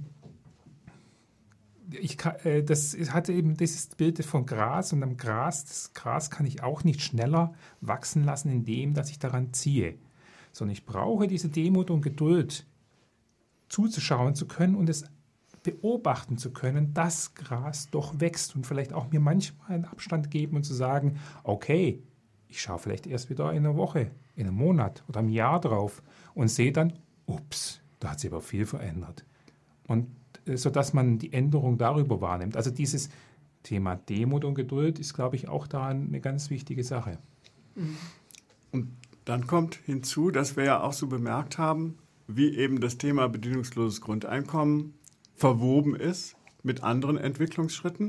ich kann, äh, das hatte eben dieses Bild von Gras, und am Gras, das Gras kann ich auch nicht schneller wachsen lassen, indem dass ich daran ziehe. Sondern ich brauche diese Demut und Geduld, zuzuschauen zu können und es beobachten zu können, dass Gras doch wächst und vielleicht auch mir manchmal einen Abstand geben und zu sagen, okay, ich schaue vielleicht erst wieder in einer Woche, in einem Monat oder einem Jahr drauf und sehe dann, ups, da hat sich aber viel verändert. Und äh, sodass man die Änderung darüber wahrnimmt. Also dieses Thema Demut und Geduld ist, glaube ich, auch da eine ganz wichtige Sache. Und dann kommt hinzu, dass wir ja auch so bemerkt haben, wie eben das Thema bedingungsloses Grundeinkommen verwoben ist mit anderen Entwicklungsschritten.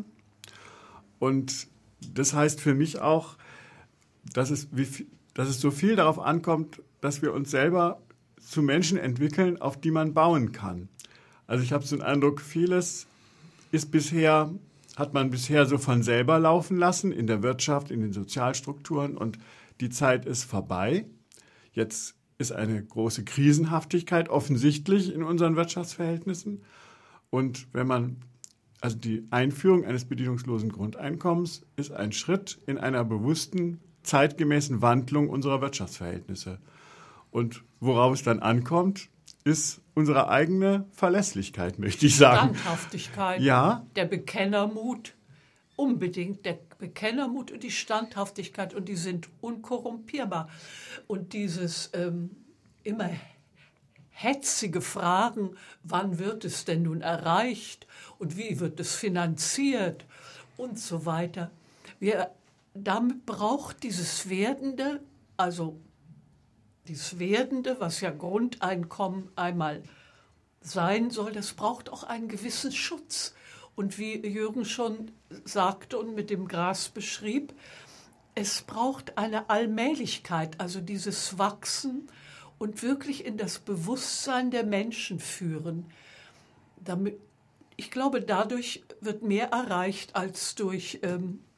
Und das heißt für mich auch, dass es, wie viel, dass es so viel darauf ankommt, dass wir uns selber zu Menschen entwickeln, auf die man bauen kann. Also ich habe so den Eindruck, vieles ist bisher, hat man bisher so von selber laufen lassen, in der Wirtschaft, in den Sozialstrukturen, und die Zeit ist vorbei. Jetzt ist eine große Krisenhaftigkeit offensichtlich in unseren Wirtschaftsverhältnissen. Und wenn man, also die Einführung eines bedingungslosen Grundeinkommens ist ein Schritt in einer bewussten, zeitgemäßen Wandlung unserer Wirtschaftsverhältnisse. Und worauf es dann ankommt, ist unsere eigene Verlässlichkeit, möchte ich sagen. Standhaftigkeit, Ja. Der Bekennermut, unbedingt der Bekennermut und die Standhaftigkeit, und die sind unkorrumpierbar. Und dieses ähm, immer hetzige Fragen, wann wird es denn nun erreicht und wie wird es finanziert und so weiter. Wir, damit braucht dieses Werdende, also dieses Werdende, was ja Grundeinkommen einmal sein soll, das braucht auch einen gewissen Schutz. Und wie Jürgen schon sagte und mit dem Gras beschrieb, es braucht eine Allmählichkeit, also dieses Wachsen und wirklich in das Bewusstsein der Menschen führen. Damit, ich glaube, dadurch wird mehr erreicht als durch ähm,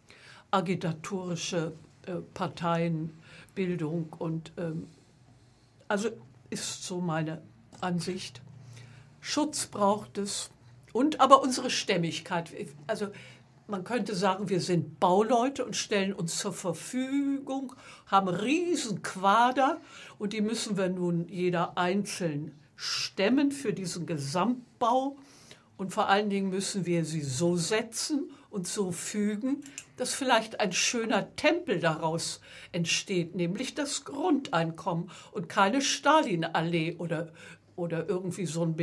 agitatorische äh, Parteienbildung. Und ähm, also ist so meine Ansicht. Schutz braucht es und aber unsere Stämmigkeit. Also man könnte sagen, wir sind Bauleute und stellen uns zur Verfügung, haben riesen Quader und die müssen wir nun jeder einzeln stemmen für diesen Gesamtbau. Und vor allen Dingen müssen wir sie so setzen und so fügen, dass vielleicht ein schöner Tempel daraus entsteht, nämlich das Grundeinkommen und keine Stalinallee oder, oder irgendwie so ein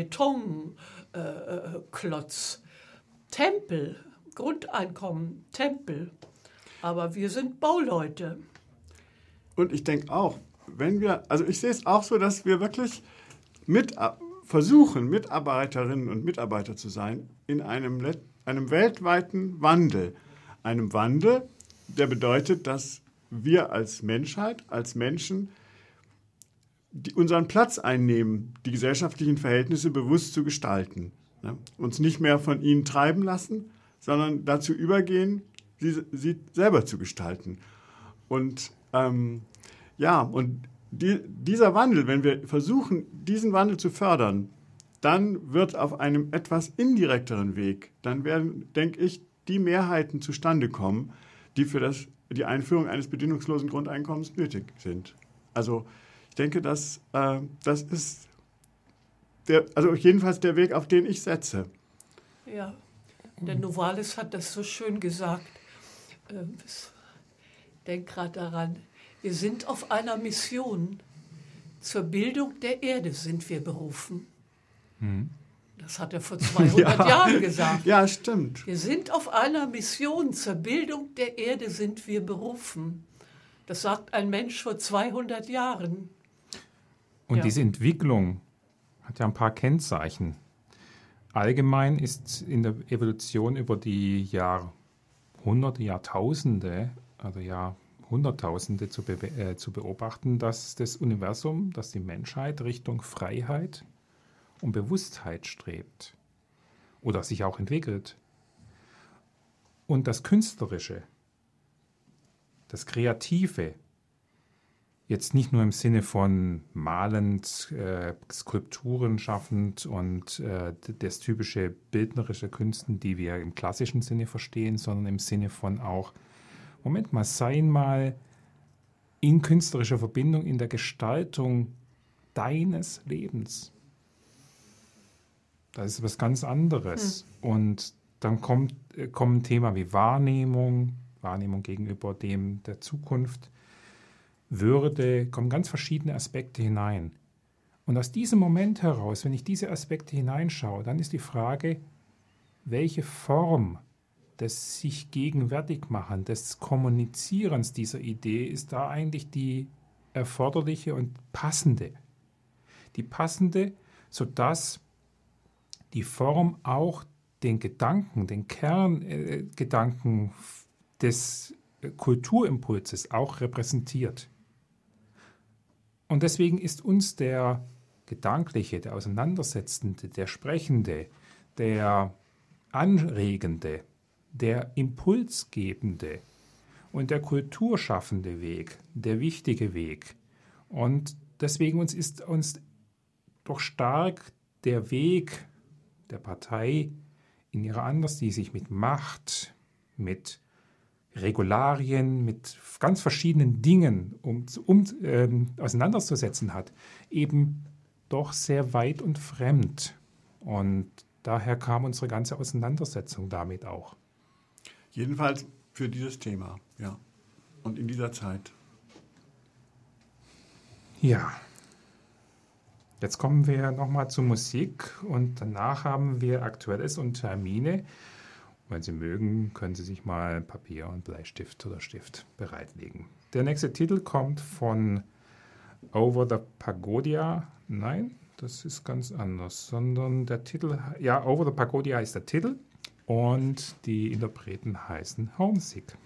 Betonklotz. Äh, Tempel, Grundeinkommen, Tempel. Aber wir sind Bauleute. Und ich denke auch, wenn wir, also ich sehe es auch so, dass wir wirklich mit versuchen, Mitarbeiterinnen und Mitarbeiter zu sein in einem, einem weltweiten Wandel. Einem Wandel, der bedeutet, dass wir als Menschheit, als Menschen die, unseren Platz einnehmen, die gesellschaftlichen Verhältnisse bewusst zu gestalten. Ne? Uns nicht mehr von ihnen treiben lassen, sondern dazu übergehen, sie, sie selber zu gestalten. Und ähm, ja, und Die, dieser Wandel, wenn wir versuchen, diesen Wandel zu fördern, dann wird auf einem etwas indirekteren Weg, dann werden, denke ich, die Mehrheiten zustande kommen, die für das, die Einführung eines bedingungslosen Grundeinkommens nötig sind. Also ich denke, dass, äh, das ist der, also jedenfalls der Weg, auf den ich setze. Ja, der Novalis hat das so schön gesagt. Ich denke gerade daran. Wir sind auf einer Mission. Zur Bildung der Erde sind wir berufen. Hm. Das hat er vor zweihundert ja. Jahren gesagt. Ja, stimmt. Wir sind auf einer Mission. Zur Bildung der Erde sind wir berufen. Das sagt ein Mensch vor zweihundert Jahren. Und ja. diese Entwicklung hat ja ein paar Kennzeichen. Allgemein ist in der Evolution über die Jahrhunderte, Jahrtausende, also Jahr Hunderttausende zu, be äh, zu beobachten, dass das Universum, dass die Menschheit Richtung Freiheit und Bewusstheit strebt oder sich auch entwickelt. Und das Künstlerische, das Kreative, jetzt nicht nur im Sinne von malend, äh, Skulpturen schaffend und äh, das typische bildnerische Künsten, die wir im klassischen Sinne verstehen, sondern im Sinne von auch Moment mal, seien mal in künstlerischer Verbindung, in der Gestaltung deines Lebens. Das ist was ganz anderes. Hm. Und dann kommt, äh, kommen Themen wie Wahrnehmung, Wahrnehmung gegenüber dem der Zukunft, Würde, kommen ganz verschiedene Aspekte hinein. Und aus diesem Moment heraus, wenn ich diese Aspekte hineinschaue, dann ist die Frage, welche Form des sich gegenwärtig machen, des Kommunizierens dieser Idee ist da eigentlich die erforderliche und passende. Die passende, sodass die Form auch den Gedanken, den Kerngedanken äh, des Kulturimpulses auch repräsentiert. Und deswegen ist uns der Gedankliche, der Auseinandersetzende, der Sprechende, der Anregende, der impulsgebende und der kulturschaffende Weg, der wichtige Weg. Und deswegen uns ist uns doch stark der Weg der Partei in ihrer Anders, die sich mit Macht, mit Regularien, mit ganz verschiedenen Dingen um, um, ähm, auseinanderzusetzen hat, eben doch sehr weit und fremd. Und daher kam unsere ganze Auseinandersetzung damit auch. Jedenfalls für dieses Thema, ja. Und in dieser Zeit. Ja. Jetzt kommen wir nochmal zur Musik und danach haben wir Aktuelles und Termine. Wenn Sie mögen, können Sie sich mal Papier und Bleistift oder Stift bereitlegen. Der nächste Titel kommt von Over the Pagodia. Nein, das ist ganz anders, sondern der Titel, ja, Over the Pagodia ist der Titel. Und die Interpreten heißen Homesick.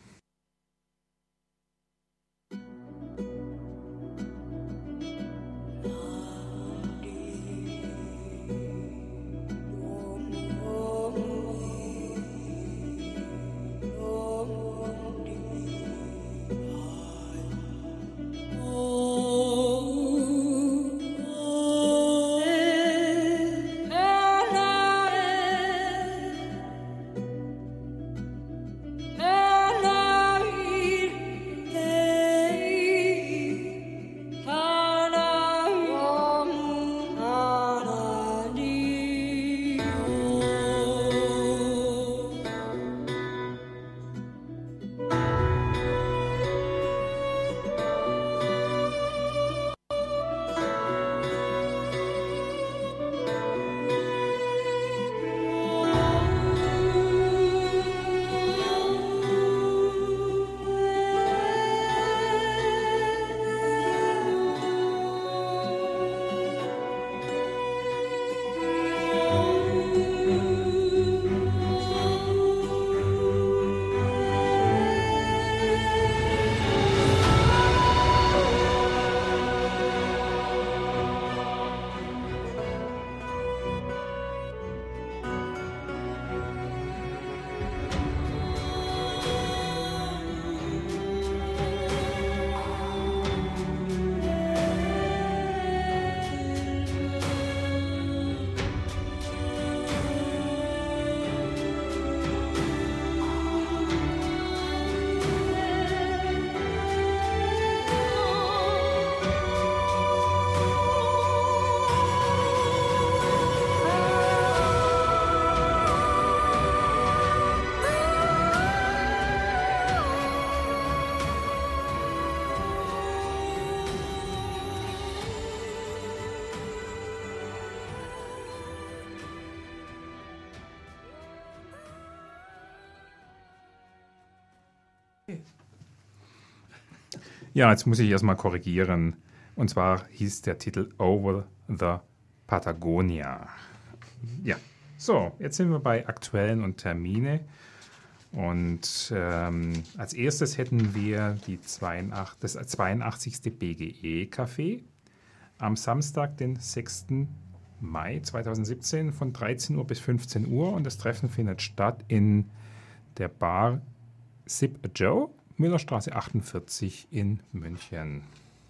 Ja, jetzt muss ich erstmal korrigieren. Und zwar hieß der Titel Over the Patagonia. Ja, so, jetzt sind wir bei Aktuellen und Termine. Und ähm, als erstes hätten wir die zweiundachtzig, das zweiundachtzigste B G E-Café am Samstag, den sechsten Mai zweitausendsiebzehn von dreizehn Uhr bis fünfzehn Uhr. Und das Treffen findet statt in der Bar Sip a Joe, Müllerstraße achtundvierzig in München.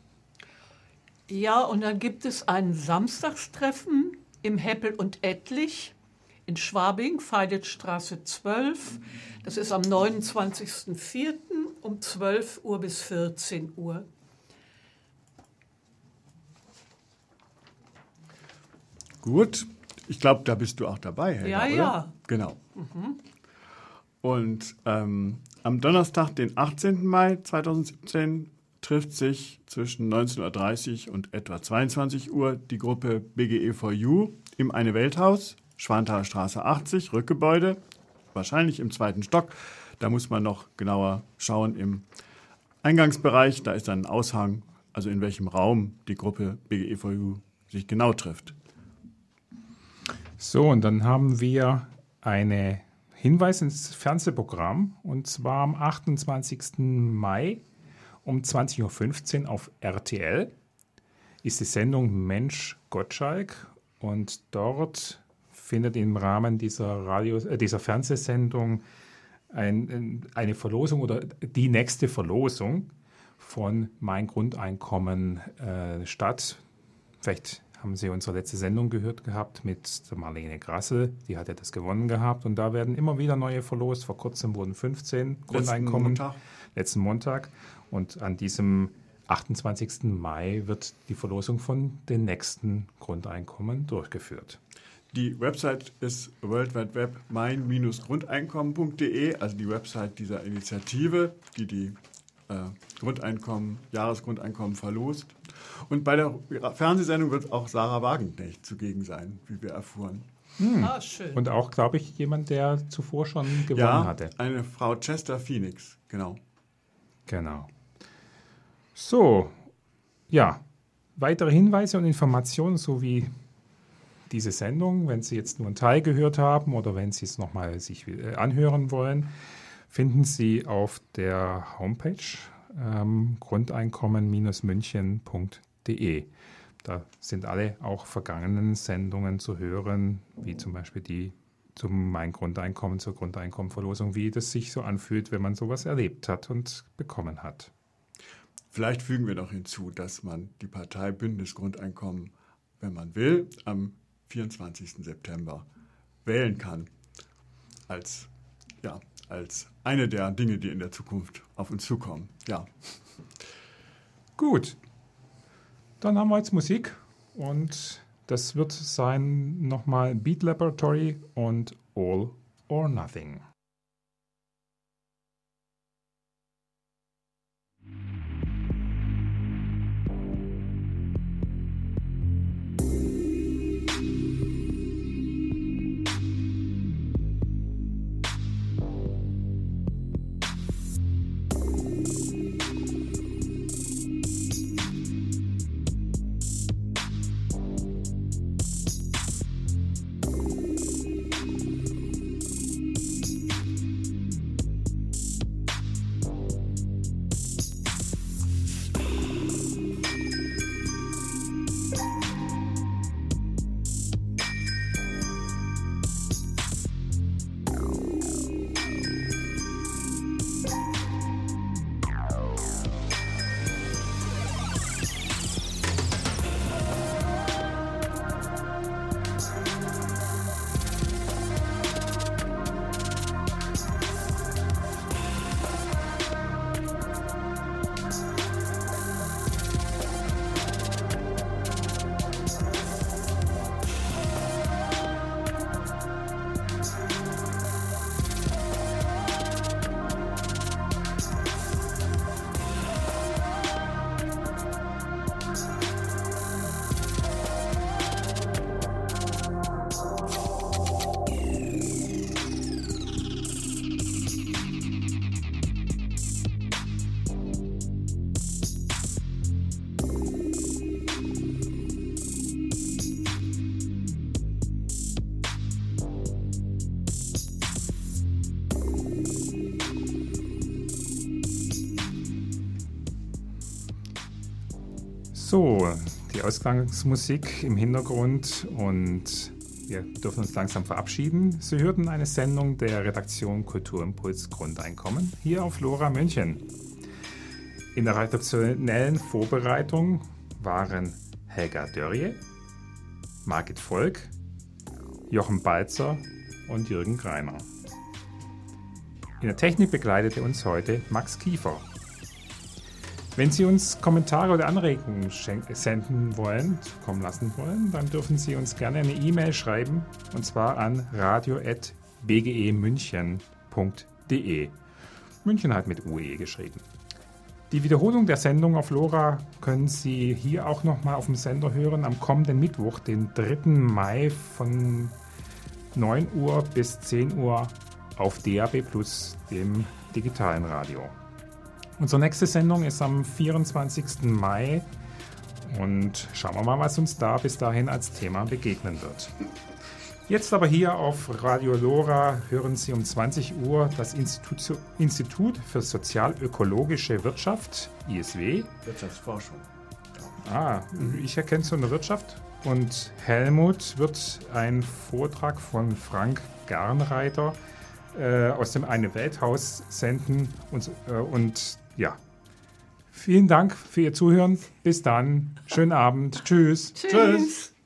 Ja, und dann gibt es ein Samstagstreffen im Heppel und Ettlich in Schwabing, Veidetstraße zwölf. Das ist am neunundzwanzigsten vierten um zwölf Uhr bis vierzehn Uhr. Gut, ich glaube, da bist du auch dabei, Helga, Ja, oder? ja. Genau. Mhm. Und ähm, am Donnerstag, den achtzehnten Mai zweitausendsiebzehn, trifft sich zwischen neunzehn Uhr dreißig und etwa zweiundzwanzig Uhr die Gruppe B G E for You im Eine Welthaus, Schwanthaler Straße achtzig, Rückgebäude, wahrscheinlich im zweiten Stock. Da muss man noch genauer schauen im Eingangsbereich. Da ist dann ein Aushang, also in welchem Raum die Gruppe B G E for You sich genau trifft. So, und dann haben wir einen Hinweis ins Fernsehprogramm. Und zwar am achtundzwanzigsten Mai um zwanzig Uhr fünfzehn auf R T L ist die Sendung Mensch Gottschalk. Und dort findet im Rahmen dieser, Radio, äh, dieser Fernsehsendung ein, eine Verlosung oder die nächste Verlosung von Mein Grundeinkommen äh, statt. Vielleicht haben Sie unsere letzte Sendung gehört gehabt mit der Marlene Grassel. Die hat ja das gewonnen gehabt. Und da werden immer wieder neue verlost. Vor kurzem wurden fünfzehn Grundeinkommen. Letzten Montag. Letzten Montag. Und an diesem achtundzwanzigsten Mai wird die Verlosung von den nächsten Grundeinkommen durchgeführt. Die Website ist world wide web mein Grundeinkommen punkt de, also die Website dieser Initiative, die die äh, Grundeinkommen, Jahresgrundeinkommen verlost. Und bei der Fernsehsendung wird auch Sarah Wagenknecht zugegen sein, wie wir erfuhren. Hm. Ah, schön. Und auch, glaube ich, jemand, der zuvor schon gewonnen ja, hatte. Eine Frau Chester Phoenix, genau. Genau. So, ja, weitere Hinweise und Informationen sowie diese Sendung, wenn Sie jetzt nur einen Teil gehört haben oder wenn Sie es nochmal sich anhören wollen, finden Sie auf der Homepage ähm, grundeinkommen München punkt de. Da sind alle auch vergangenen Sendungen zu hören, wie zum Beispiel die zum Mein Grundeinkommen, zur Grundeinkommenverlosung, wie das sich so anfühlt, wenn man sowas erlebt hat und bekommen hat. Vielleicht fügen wir noch hinzu, dass man die Partei Bündnis Grundeinkommen, wenn man will, am vierundzwanzigsten September wählen kann. Als, ja, als eine der Dinge, die in der Zukunft auf uns zukommen. Ja. Gut. Dann haben wir jetzt Musik und das wird sein nochmal Beat Laboratory und All or Nothing. So, die Ausgangsmusik im Hintergrund und wir dürfen uns langsam verabschieden. Sie hörten eine Sendung der Redaktion Kulturimpuls Grundeinkommen hier auf LoRa München. In der redaktionellen Vorbereitung waren Helga Dörrie, Margit Volk, Jochen Balzer und Jürgen Greiner. In der Technik begleitete uns heute Max Kiefer. Wenn Sie uns Kommentare oder Anregungen senden wollen, kommen lassen wollen, dann dürfen Sie uns gerne eine E-Mail schreiben, und zwar an radio at b g e münchen punkt d e. München hat mit U E geschrieben. Die Wiederholung der Sendung auf LoRa können Sie hier auch nochmal auf dem Sender hören am kommenden Mittwoch, den dritten Mai von neun Uhr bis zehn Uhr auf D A B plus, dem digitalen Radio. Unsere nächste Sendung ist am vierundzwanzigsten Mai und schauen wir mal, was uns da bis dahin als Thema begegnen wird. Jetzt aber hier auf Radio LoRa hören Sie um zwanzig Uhr das Institut, Institut für sozial-ökologische Wirtschaft, I S W. Wirtschaftsforschung. Ah, ich erkenne es unter Wirtschaft. Und Helmut wird einen Vortrag von Frank Garnreiter äh, aus dem Eine Welthaus senden. Und, äh, und ja, vielen Dank für Ihr Zuhören. Bis dann. Schönen Abend. Tschüss. Tschüss. Tschüss.